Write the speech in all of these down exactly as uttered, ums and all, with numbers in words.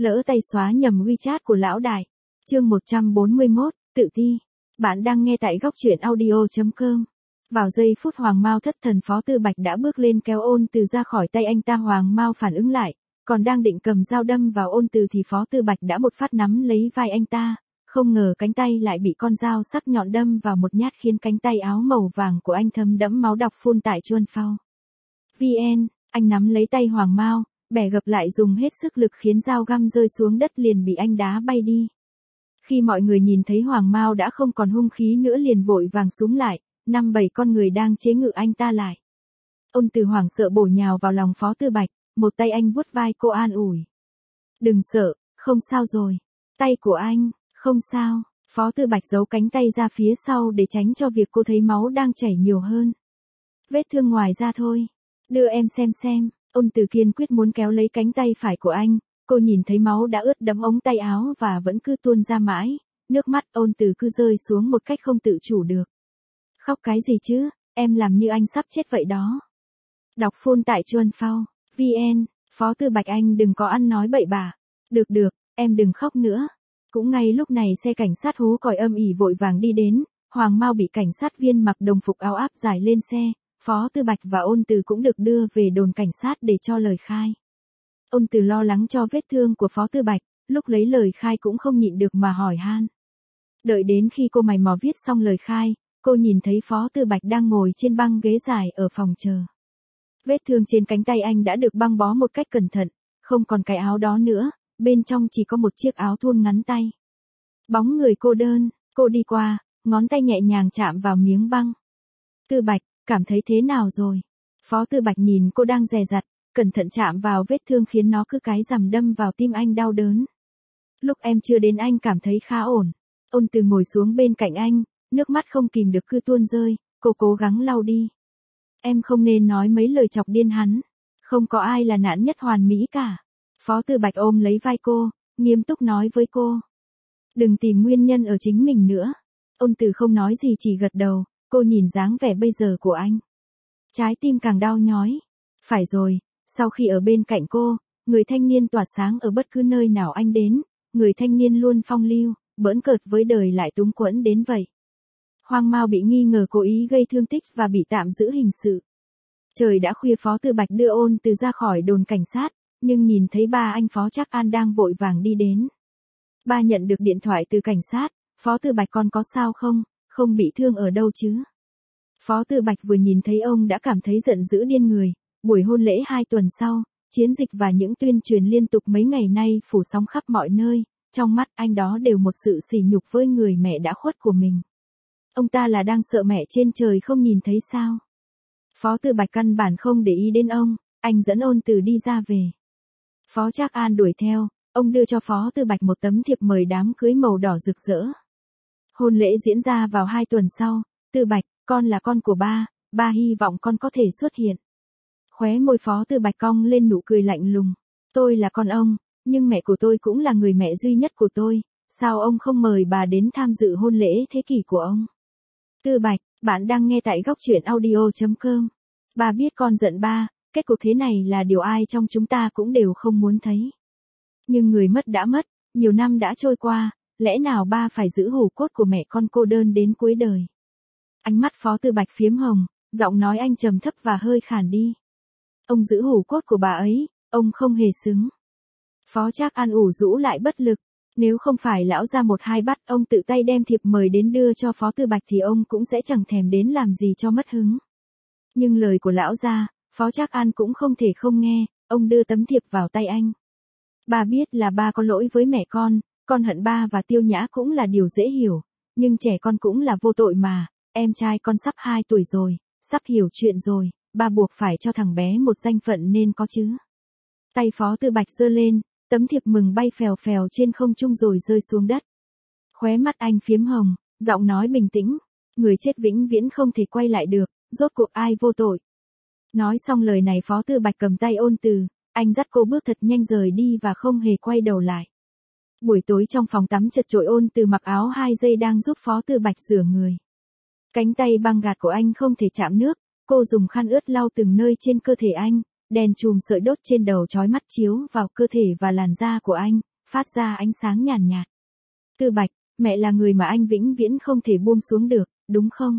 Lỡ tay xóa nhầm WeChat của lão đại. Chương một trăm bốn mươi mốt, tự ti. Bạn đang nghe tại góc truyện audio chấm com. Vào giây phút Hoàng Mao thất thần, Phó Tư Bạch đã bước lên kéo Ôn Từ ra khỏi tay anh ta. Hoàng Mao phản ứng lại, còn đang định cầm dao đâm vào Ôn Từ thì Phó Tư Bạch đã một phát nắm lấy vai anh ta, không ngờ cánh tay lại bị con dao sắc nhọn đâm vào một nhát khiến cánh tay áo màu vàng của anh thấm đẫm máu. Đọc phun tại chuan phao vn. Anh nắm lấy tay Hoàng Mao, bẻ gập lại dùng hết sức lực khiến dao găm rơi xuống đất liền bị anh đá bay đi. Khi mọi người nhìn thấy Hoàng Mao đã không còn hung khí nữa liền vội vàng xúm lại, năm bảy con người đang chế ngự anh ta lại. Ôn Từ hoảng sợ bổ nhào vào lòng Phó Tư Bạch, một tay anh vuốt vai cô an ủi. Đừng sợ, không sao rồi. Tay của anh, không sao. Phó Tư Bạch giấu cánh tay ra phía sau để tránh cho việc cô thấy máu đang chảy nhiều hơn. Vết thương ngoài da thôi. Đưa em xem xem. Ôn Từ kiên quyết muốn kéo lấy cánh tay phải của anh, cô nhìn thấy máu đã ướt đẫm ống tay áo và vẫn cứ tuôn ra mãi, nước mắt Ôn Từ cứ rơi xuống một cách không tự chủ được. Khóc cái gì chứ, em làm như anh sắp chết vậy đó. Đọc phun tại chuan phao vn. Phó Tư Bạch anh đừng có ăn nói bậy bạ. Được được, em đừng khóc nữa. Cũng ngay lúc này xe cảnh sát hú còi âm ỉ vội vàng đi đến, Hoàng Mao bị cảnh sát viên mặc đồng phục áo áp giải lên xe. Phó Tư Bạch và Ôn Từ cũng được đưa về đồn cảnh sát để cho lời khai. Ôn Từ lo lắng cho vết thương của Phó Tư Bạch, lúc lấy lời khai cũng không nhịn được mà hỏi han. Đợi đến khi cô mày mò viết xong lời khai, cô nhìn thấy Phó Tư Bạch đang ngồi trên băng ghế dài ở phòng chờ. Vết thương trên cánh tay anh đã được băng bó một cách cẩn thận, không còn cái áo đó nữa, bên trong chỉ có một chiếc áo thun ngắn tay. Bóng người cô đơn, cô đi qua, ngón tay nhẹ nhàng chạm vào miếng băng. Tư Bạch, cảm thấy thế nào rồi? Phó Tư Bạch nhìn cô đang dè dặt, cẩn thận chạm vào vết thương khiến nó cứ cái rằm đâm vào tim anh đau đớn. Lúc em chưa đến anh cảm thấy khá ổn. Ôn Từ ngồi xuống bên cạnh anh, nước mắt không kìm được cứ tuôn rơi, cô cố gắng lau đi. Em không nên nói mấy lời chọc điên hắn. Không có ai là nạn nhất hoàn mỹ cả. Phó Tư Bạch ôm lấy vai cô, nghiêm túc nói với cô. Đừng tìm nguyên nhân ở chính mình nữa. Ôn Từ không nói gì chỉ gật đầu, cô nhìn dáng vẻ bây giờ của anh. Trái tim càng đau nhói. Phải rồi, sau khi ở bên cạnh cô, người thanh niên tỏa sáng ở bất cứ nơi nào anh đến, người thanh niên luôn phong lưu, bỡn cợt với đời lại túng quẫn đến vậy. Hoàng Mao bị nghi ngờ cố ý gây thương tích và bị tạm giữ hình sự. Trời đã khuya, Phó Tư Bạch đưa Ôn Từ ra khỏi đồn cảnh sát, nhưng nhìn thấy ba anh Phó Trác An đang vội vàng đi đến. Ba nhận được điện thoại từ cảnh sát, Phó Tư Bạch con có sao không, không bị thương ở đâu chứ? Phó Tư Bạch vừa nhìn thấy ông đã cảm thấy giận dữ điên người. Buổi hôn lễ hai tuần sau, chiến dịch và những tuyên truyền liên tục mấy ngày nay phủ sóng khắp mọi nơi, trong mắt anh đó đều một sự sỉ nhục với người mẹ đã khuất của mình. Ông ta là đang sợ mẹ trên trời không nhìn thấy sao? Phó Tư Bạch căn bản không để ý đến ông, anh dẫn Ôn Từ đi ra về. Phó Trác An đuổi theo, ông đưa cho Phó Tư Bạch một tấm thiệp mời đám cưới màu đỏ rực rỡ. Hôn lễ diễn ra vào hai tuần sau. Tư Bạch, con là con của ba, ba hy vọng con có thể xuất hiện. Khóe môi Phó Tư Bạch cong lên nụ cười lạnh lùng. Tôi là con ông, nhưng mẹ của tôi cũng là người mẹ duy nhất của tôi, sao ông không mời bà đến tham dự hôn lễ thế kỷ của ông? Tư Bạch, bạn đang nghe tại góc truyện audio chấm com. Ba biết con giận ba, kết cục thế này là điều ai trong chúng ta cũng đều không muốn thấy. Nhưng người mất đã mất, nhiều năm đã trôi qua, lẽ nào ba phải giữ hủ cốt của mẹ con cô đơn đến cuối đời? Ánh mắt Phó Tư Bạch phiếm hồng, giọng nói anh trầm thấp và hơi khàn đi. Ông giữ hủ cốt của bà ấy, ông không hề xứng. Phó Trác An ủ rũ lại bất lực. Nếu không phải lão ra một hai bắt ông tự tay đem thiệp mời đến đưa cho Phó Tư Bạch thì ông cũng sẽ chẳng thèm đến làm gì cho mất hứng. Nhưng lời của lão ra, Phó Trác An cũng không thể không nghe, ông đưa tấm thiệp vào tay anh. Ba biết là ba có lỗi với mẹ con, con hận ba và Tiêu Nhã cũng là điều dễ hiểu, nhưng trẻ con cũng là vô tội mà, em trai con sắp hai tuổi rồi, sắp hiểu chuyện rồi, ba buộc phải cho thằng bé một danh phận nên có chứ. Tay Phó Tư Bạch giơ lên, tấm thiệp mừng bay phèo phèo trên không trung rồi rơi xuống đất. Khóe mắt anh phiếm hồng, giọng nói bình tĩnh, người chết vĩnh viễn không thể quay lại được, rốt cuộc ai vô tội. Nói xong lời này Phó Tư Bạch cầm tay Ôn Từ, anh dắt cô bước thật nhanh rời đi và không hề quay đầu lại. Buổi tối trong phòng tắm chật chội, Ôn Từ mặc áo hai dây đang giúp Phó Tư Bạch rửa người. Cánh tay băng gạt của anh không thể chạm nước, cô dùng khăn ướt lau từng nơi trên cơ thể anh, đèn chùm sợi đốt trên đầu chói mắt chiếu vào cơ thể và làn da của anh, phát ra ánh sáng nhàn nhạt, nhạt. Tư Bạch, mẹ là người mà anh vĩnh viễn không thể buông xuống được, đúng không?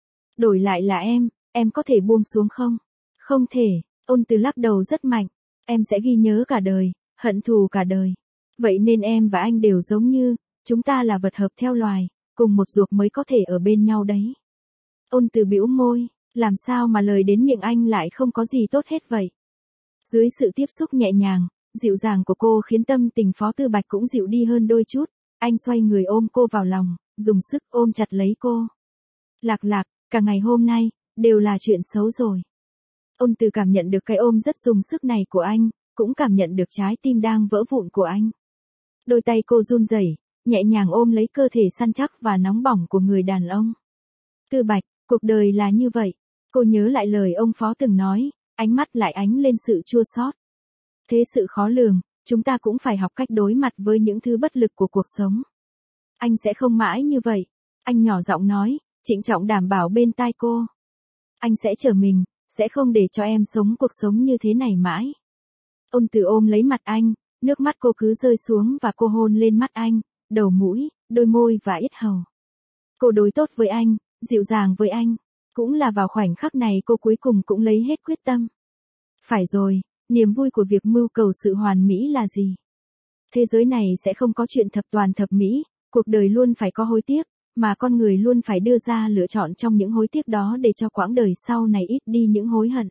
Đổi lại là em, em có thể buông xuống không? Không thể, Ôn Từ lắc đầu rất mạnh. Em sẽ ghi nhớ cả đời, hận thù cả đời. Vậy nên em và anh đều giống như, chúng ta là vật hợp theo loài, cùng một ruột mới có thể ở bên nhau đấy. Ôn Từ bĩu môi, làm sao mà lời đến miệng anh lại không có gì tốt hết vậy? Dưới sự tiếp xúc nhẹ nhàng, dịu dàng của cô khiến tâm tình Phó Tư Bạch cũng dịu đi hơn đôi chút, anh xoay người ôm cô vào lòng, dùng sức ôm chặt lấy cô. Lạc Lạc, cả ngày hôm nay, đều là chuyện xấu rồi. Ôn Từ cảm nhận được cái ôm rất dùng sức này của anh, cũng cảm nhận được trái tim đang vỡ vụn của anh. Đôi tay cô run rẩy, nhẹ nhàng ôm lấy cơ thể săn chắc và nóng bỏng của người đàn ông. Tư Bạch, cuộc đời là như vậy. Cô nhớ lại lời ông Phó từng nói, ánh mắt lại ánh lên sự chua xót. Thế sự khó lường, chúng ta cũng phải học cách đối mặt với những thứ bất lực của cuộc sống. Anh sẽ không mãi như vậy. Anh nhỏ giọng nói, trịnh trọng đảm bảo bên tai cô. Anh sẽ trở mình, sẽ không để cho em sống cuộc sống như thế này mãi. Ôn Từ ôm lấy mặt anh, nước mắt cô cứ rơi xuống và cô hôn lên mắt anh, đầu mũi, đôi môi và yết hầu. Cô đối tốt với anh, dịu dàng với anh. Cũng là vào khoảnh khắc này cô cuối cùng cũng lấy hết quyết tâm. Phải rồi, niềm vui của việc mưu cầu sự hoàn mỹ là gì? Thế giới này sẽ không có chuyện thập toàn thập mỹ, cuộc đời luôn phải có hối tiếc, mà con người luôn phải đưa ra lựa chọn trong những hối tiếc đó để cho quãng đời sau này ít đi những hối hận.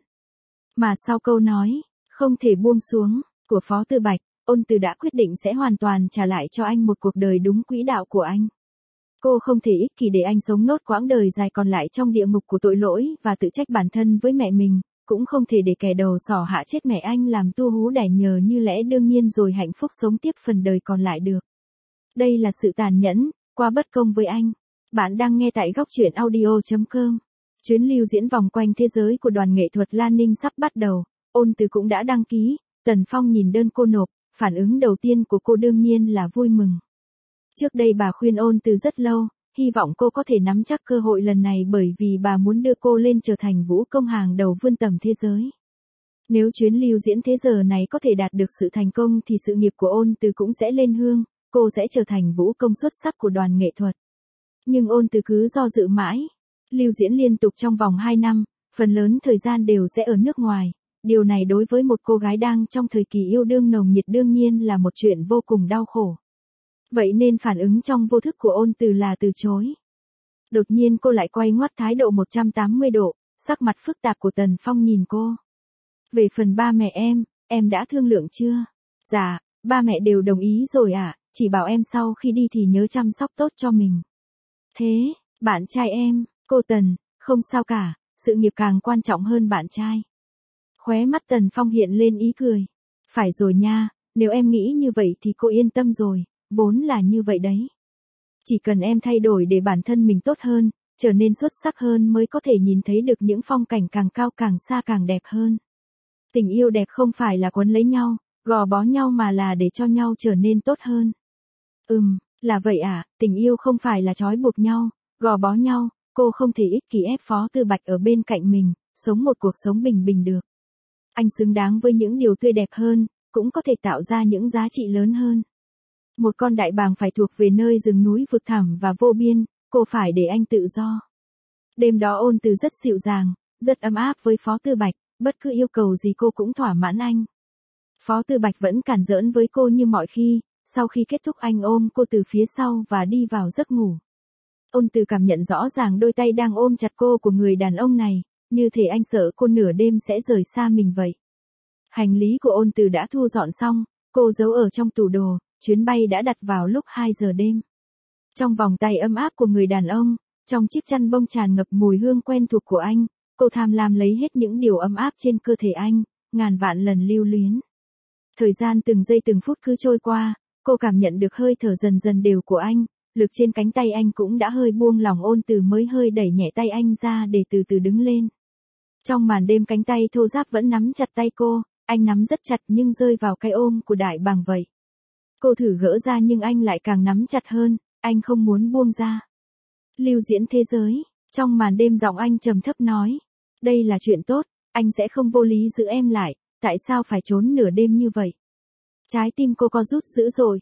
Mà sau câu nói, không thể buông xuống, của Phó Tư Bạch, Ôn Từ đã quyết định sẽ hoàn toàn trả lại cho anh một cuộc đời đúng quỹ đạo của anh. Cô không thể ích kỷ để anh sống nốt quãng đời dài còn lại trong địa ngục của tội lỗi và tự trách bản thân với mẹ mình, cũng không thể để kẻ đầu sỏ hạ chết mẹ anh làm tu hú đẻ nhờ như lẽ đương nhiên rồi hạnh phúc sống tiếp phần đời còn lại được. Đây là sự tàn nhẫn, quá bất công với anh. Bạn đang nghe tại góc truyện audio chấm com. Chuyến lưu diễn vòng quanh thế giới của đoàn nghệ thuật Lan Ninh sắp bắt đầu, Ôn Từ cũng đã đăng ký. Tần Phong nhìn đơn cô nộp, phản ứng đầu tiên của cô đương nhiên là vui mừng. Trước đây bà khuyên Ôn Từ rất lâu, hy vọng cô có thể nắm chắc cơ hội lần này bởi vì bà muốn đưa cô lên trở thành vũ công hàng đầu vươn tầm thế giới. Nếu chuyến lưu diễn thế giờ này có thể đạt được sự thành công thì sự nghiệp của Ôn Từ cũng sẽ lên hương, cô sẽ trở thành vũ công xuất sắc của đoàn nghệ thuật. Nhưng Ôn Từ cứ do dự mãi. Lưu diễn liên tục trong vòng hai năm, phần lớn thời gian đều sẽ ở nước ngoài. Điều này đối với một cô gái đang trong thời kỳ yêu đương nồng nhiệt đương nhiên là một chuyện vô cùng đau khổ. Vậy nên phản ứng trong vô thức của Ôn Từ là từ chối. Đột nhiên cô lại quay ngoắt thái độ một trăm tám mươi độ, sắc mặt phức tạp của Tần Phong nhìn cô. Về phần ba mẹ em, em đã thương lượng chưa? Dạ, ba mẹ đều đồng ý rồi ạ, à, chỉ bảo em sau khi đi thì nhớ chăm sóc tốt cho mình. Thế, bạn trai em, cô Tần, không sao cả, sự nghiệp càng quan trọng hơn bạn trai. Khóe mắt Tần Phong hiện lên ý cười. Phải rồi nha, nếu em nghĩ như vậy thì cô yên tâm rồi, vốn là như vậy đấy. Chỉ cần em thay đổi để bản thân mình tốt hơn, trở nên xuất sắc hơn mới có thể nhìn thấy được những phong cảnh càng cao càng xa càng đẹp hơn. Tình yêu đẹp không phải là quấn lấy nhau, gò bó nhau mà là để cho nhau trở nên tốt hơn. Ừm, là vậy à, tình yêu không phải là trói buộc nhau, gò bó nhau, cô không thể ích kỷ ép Phó Tư Bạch ở bên cạnh mình, sống một cuộc sống bình bình được. Anh xứng đáng với những điều tươi đẹp hơn, cũng có thể tạo ra những giá trị lớn hơn. Một con đại bàng phải thuộc về nơi rừng núi vực thẳm và vô biên, cô phải để anh tự do. Đêm đó Ôn Từ rất dịu dàng, rất ấm áp với Phó Tư Bạch, bất cứ yêu cầu gì cô cũng thỏa mãn anh. Phó Tư Bạch vẫn cản giỡn với cô như mọi khi, sau khi kết thúc anh ôm cô từ phía sau và đi vào giấc ngủ. Ôn Từ cảm nhận rõ ràng đôi tay đang ôm chặt cô của người đàn ông này, như thể anh sợ cô nửa đêm sẽ rời xa mình vậy. Hành lý của Ôn Từ đã thu dọn xong, cô giấu ở trong tủ đồ, chuyến bay đã đặt vào lúc hai giờ đêm. Trong vòng tay ấm áp của người đàn ông, trong chiếc chăn bông tràn ngập mùi hương quen thuộc của anh, cô tham lam lấy hết những điều ấm áp trên cơ thể anh, ngàn vạn lần lưu luyến. Thời gian từng giây từng phút cứ trôi qua, cô cảm nhận được hơi thở dần dần đều của anh, lực trên cánh tay anh cũng đã hơi buông lỏng. Ôn Từ mới hơi đẩy nhẹ tay anh ra để từ từ đứng lên. Trong màn đêm cánh tay thô ráp vẫn nắm chặt tay cô, anh nắm rất chặt nhưng rơi vào cái ôm của đại bàng vậy. Cô thử gỡ ra nhưng anh lại càng nắm chặt hơn, anh không muốn buông ra. Lưu diễn thế giới, trong màn đêm giọng anh trầm thấp nói. Đây là chuyện tốt, anh sẽ không vô lý giữ em lại, tại sao phải trốn nửa đêm như vậy? Trái tim cô co rút dữ dội,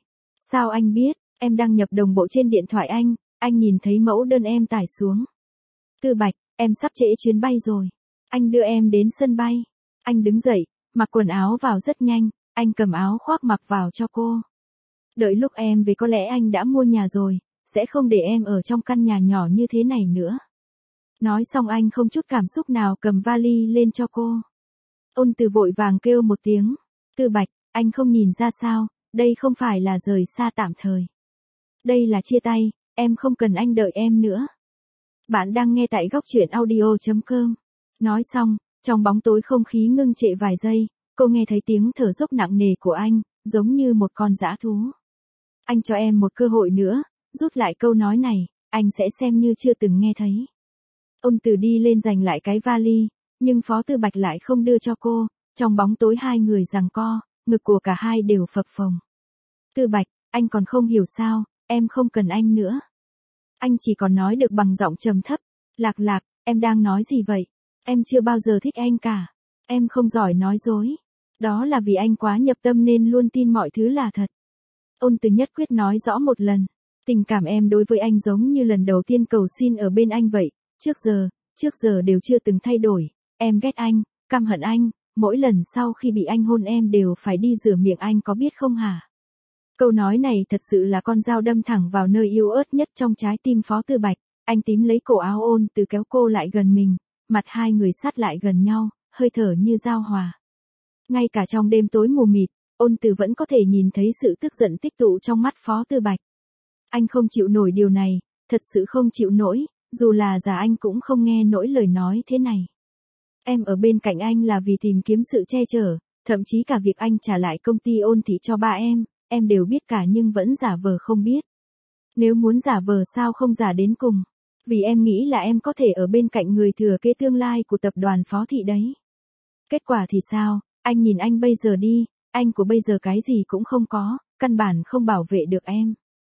Sao anh biết? Em đăng nhập đồng bộ trên điện thoại anh, anh nhìn thấy mẫu đơn em tải xuống. Tư Bạch, em sắp trễ chuyến bay rồi. Anh đưa em đến sân bay. Anh đứng dậy, mặc quần áo vào rất nhanh, anh cầm áo khoác mặc vào cho cô. Đợi lúc em về có lẽ anh đã mua nhà rồi, sẽ không để em ở trong căn nhà nhỏ như thế này nữa. Nói xong anh không chút cảm xúc nào cầm vali lên cho cô. Ôn Từ vội vàng kêu một tiếng. Tư Bạch, anh không nhìn ra sao, đây không phải là rời xa tạm thời. Đây là chia tay, em không cần anh đợi em nữa. Bạn đang nghe tại góc truyện audio chấm com. Nói xong, trong bóng tối không khí ngưng trệ vài giây, cô nghe thấy tiếng thở dốc nặng nề của anh, giống như một con dã thú. Anh cho em một cơ hội nữa, rút lại câu nói này, anh sẽ xem như chưa từng nghe thấy. Ôn Từ đi lên giành lại cái vali, nhưng Phó Tư Bạch lại không đưa cho cô, trong bóng tối hai người giằng co, ngực của cả hai đều phập phồng. Tư Bạch, anh còn không hiểu sao, em không cần anh nữa. Anh chỉ còn nói được bằng giọng trầm thấp. Lạc Lạc, em đang nói gì vậy? Em chưa bao giờ thích anh cả. Em không giỏi nói dối. Đó là vì anh quá nhập tâm nên luôn tin mọi thứ là thật. Ôn Từ nhất quyết nói rõ một lần. Tình cảm em đối với anh giống như lần đầu tiên cầu xin ở bên anh vậy. Trước giờ, trước giờ đều chưa từng thay đổi. Em ghét anh, căm hận anh. Mỗi lần sau khi bị anh hôn em đều phải đi rửa miệng anh có biết không hả? Câu nói này thật sự là con dao đâm thẳng vào nơi yếu ớt nhất trong trái tim Phó Tư Bạch. Anh tím lấy cổ áo Ôn Từ kéo cô lại gần mình, mặt hai người sát lại gần nhau, hơi thở như giao hòa. Ngay cả trong đêm tối mù mịt, Ôn Từ vẫn có thể nhìn thấy sự tức giận tích tụ trong mắt Phó Tư Bạch. Anh không chịu nổi điều này, thật sự không chịu nổi, dù là già anh cũng không nghe nổi lời nói thế này. Em ở bên cạnh anh là vì tìm kiếm sự che chở, thậm chí cả việc anh trả lại công ty Ôn Thị cho ba em, em đều biết cả nhưng vẫn giả vờ không biết. Nếu muốn giả vờ sao không giả đến cùng, vì em nghĩ là em có thể ở bên cạnh người thừa kế tương lai của tập đoàn Phó Thị đấy. Kết quả thì sao, anh nhìn anh bây giờ đi, anh của bây giờ cái gì cũng không có, căn bản không bảo vệ được em.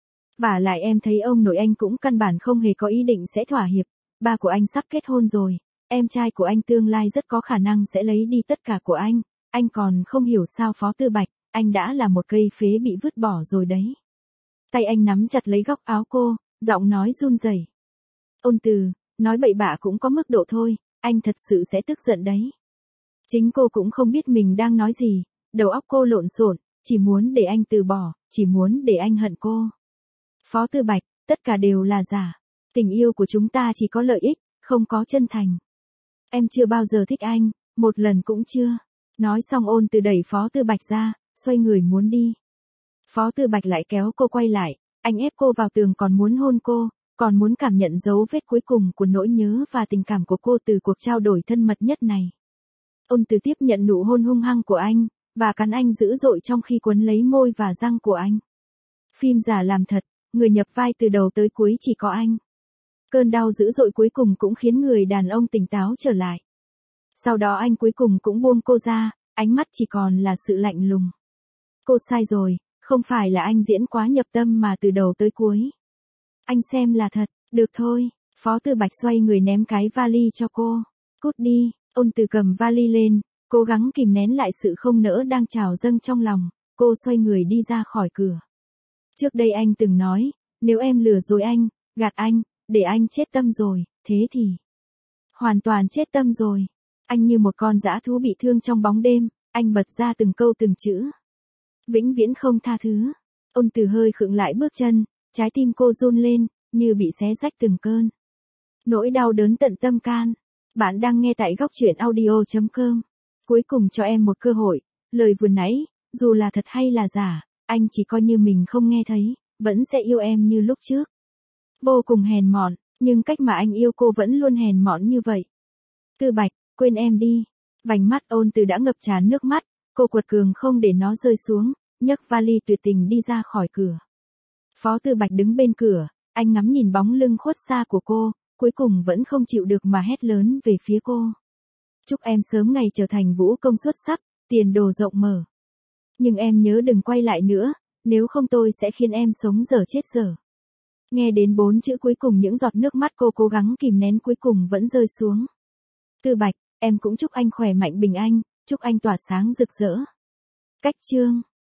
Vả lại em thấy ông nội anh cũng căn bản không hề có ý định sẽ thỏa hiệp, ba của anh sắp kết hôn rồi, em trai của anh tương lai rất có khả năng sẽ lấy đi tất cả của anh, anh còn không hiểu sao Phó Tư Bạch, anh đã là một cây phế bị vứt bỏ rồi đấy. Tay anh nắm chặt lấy góc áo cô, giọng nói run rẩy. Ôn Từ, nói bậy bạ cũng có mức độ thôi, anh thật sự sẽ tức giận đấy. Chính cô cũng không biết mình đang nói gì, đầu óc cô lộn xộn, chỉ muốn để anh từ bỏ, chỉ muốn để anh hận cô. Phó Tư Bạch, tất cả đều là giả. Tình yêu của chúng ta chỉ có lợi ích, không có chân thành. Em chưa bao giờ thích anh, một lần cũng chưa. Nói xong Ôn Từ đẩy Phó Tư Bạch ra, xoay người muốn đi. Phó Tư Bạch lại kéo cô quay lại, anh ép cô vào tường còn muốn hôn cô, còn muốn cảm nhận dấu vết cuối cùng của nỗi nhớ và tình cảm của cô từ cuộc trao đổi thân mật nhất này. Ôn Từ tiếp nhận nụ hôn hung hăng của anh, và cắn anh dữ dội trong khi quấn lấy môi và răng của anh. Phim giả làm thật, người nhập vai từ đầu tới cuối chỉ có anh. Cơn đau dữ dội cuối cùng cũng khiến người đàn ông tỉnh táo trở lại. Sau đó anh cuối cùng cũng buông cô ra, ánh mắt chỉ còn là sự lạnh lùng. Cô sai rồi, không phải là anh diễn quá nhập tâm mà từ đầu tới cuối. Anh xem là thật, được thôi, Phó Tư Bạch xoay người ném cái vali cho cô. Cút đi, Ôn Từ cầm vali lên, cố gắng kìm nén lại sự không nỡ đang trào dâng trong lòng, cô xoay người đi ra khỏi cửa. Trước đây anh từng nói, nếu em lừa dối anh, gạt anh, để anh chết tâm rồi, thế thì... Hoàn toàn chết tâm rồi. Anh như một con dã thú bị thương trong bóng đêm, anh bật ra từng câu từng chữ. Vĩnh viễn không tha thứ. Ôn Từ hơi khựng lại bước chân, trái tim cô run lên, như bị xé rách từng cơn. Nỗi đau đớn tận tâm can. Bạn đang nghe tại góc truyện audio chấm com. Cuối cùng cho em một cơ hội, lời vừa nãy, dù là thật hay là giả, anh chỉ coi như mình không nghe thấy, vẫn sẽ yêu em như lúc trước. Vô cùng hèn mọn, nhưng cách mà anh yêu cô vẫn luôn hèn mọn như vậy. Tư Bạch, quên em đi. Vành mắt Ôn Từ đã ngập tràn nước mắt, cô quật cường không để nó rơi xuống, nhấc vali tuyệt tình đi ra khỏi cửa. Phó Tư Bạch đứng bên cửa, anh ngắm nhìn bóng lưng khuất xa của cô, cuối cùng vẫn không chịu được mà hét lớn về phía cô. Chúc em sớm ngày trở thành vũ công xuất sắc, tiền đồ rộng mở. Nhưng em nhớ đừng quay lại nữa, nếu không tôi sẽ khiến em sống dở chết dở. Nghe đến bốn chữ cuối cùng những giọt nước mắt cô cố gắng kìm nén cuối cùng vẫn rơi xuống. Tư Bạch, em cũng chúc anh khỏe mạnh bình an, chúc anh tỏa sáng rực rỡ. Cách chương